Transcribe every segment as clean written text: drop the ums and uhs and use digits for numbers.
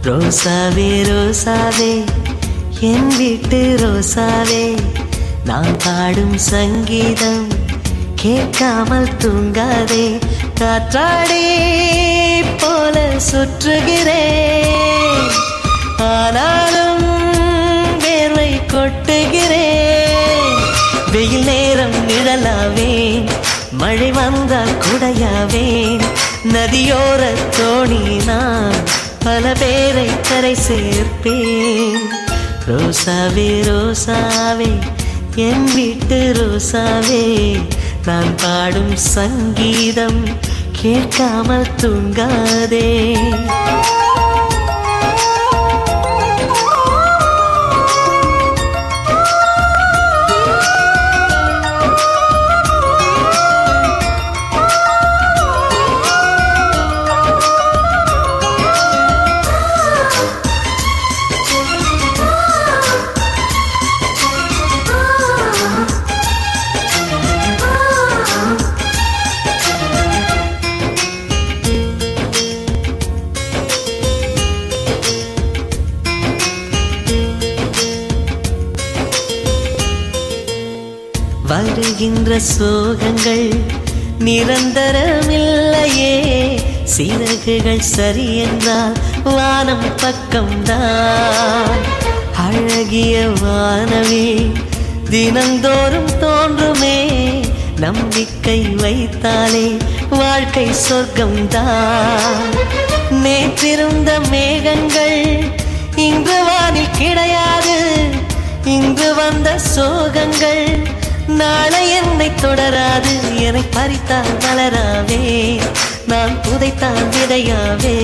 ரோசாவே ரோசாவே என் வீட்டு ரோசாவே, நான் பாடும் சங்கீதம் கேட்காமல் தூங்காதே. காற்றாடி போல சுற்றுகிறேன், ஆனாலும் வேர்வை கொட்டுகிறேன். வெயில் நேரம் நிழலாவேன், மழை வந்தால் குடையாவேன். நதியோர தோணி நான் பல பேரை கரை சேர்ப்பேன். ரோசாவே ரோசாவே என் வீட்டு ரோசாவே, நான் பாடும் சங்கீதம் கேட்காமல் தூங்காதே. வருகின்ற சோகங்கள் நிரந்தரமில்லையே, சிறகுகள் சரி என்றால் வானம் பக்கம்தான். அழகிய வானமே தினந்தோறும் தோன்றுமே, நம்பிக்கை வைத்தாலே வாழ்க்கை சொர்க்கம்தான். நேற்றிருந்த மேகங்கள் இன்று வானில் கிடையாது, இன்று வந்த சோகங்கள் நாளை என்னை தொடராது. என்னை பறித்தால் வளராவே, நான் புதைத்தால் விதையாவே.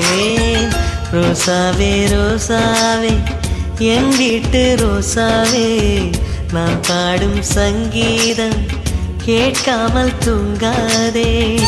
ரோசாவே ரோசாவே என் வீட்டு ரோசாவே, நான் பாடும் சங்கீதம் கேட்காமல் தூங்காதே.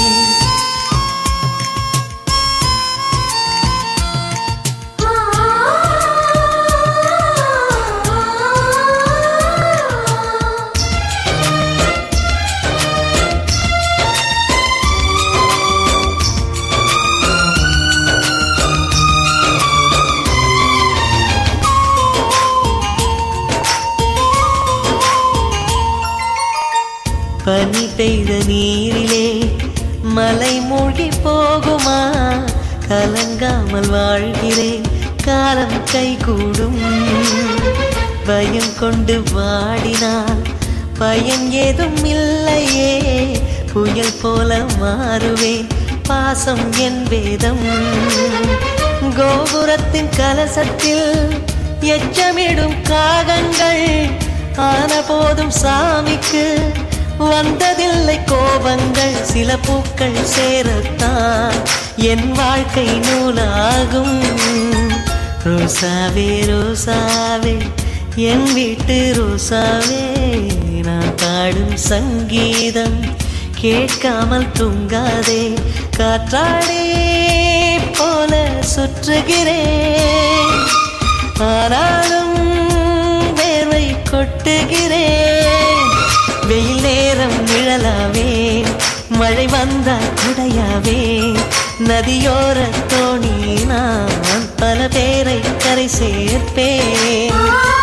பனி பெய்த நீரிலே மலை மூழ்கி போகுமா, கலங்காமல் வாழ்கிறேன் காலம் கைகூடும். பயம் கொண்டு வாடினால் பயன் ஏதும் இல்லையே, புயல் போல மாறுவேன் பாசம் என் வேதம். கோபுரத்தின் கலசத்தில் எச்சமிடும் காகங்கள் ஆன போதும் சாமிக்கு வந்ததில்லை கோபங்கள். சில பூக்கள் சேரத்தான் என் வாழ்க்கை நூலாகும். ரோசாவே ரோசாவே என் வீட்டு ரோசாவே, நான் பாடும் சங்கீதம் கேட்காமல் தூங்காதே. காற்றாடி போல சுற்றுகிறேன், ஆனாலும் வேர்வை கொட்டுகிறேன். வெயில் நேரம் நிழலாவேன், மழை வந்தால் குடையாவேன். நதியோர தோணி நான் பல பேரை கரை சேர்ப்பேன்.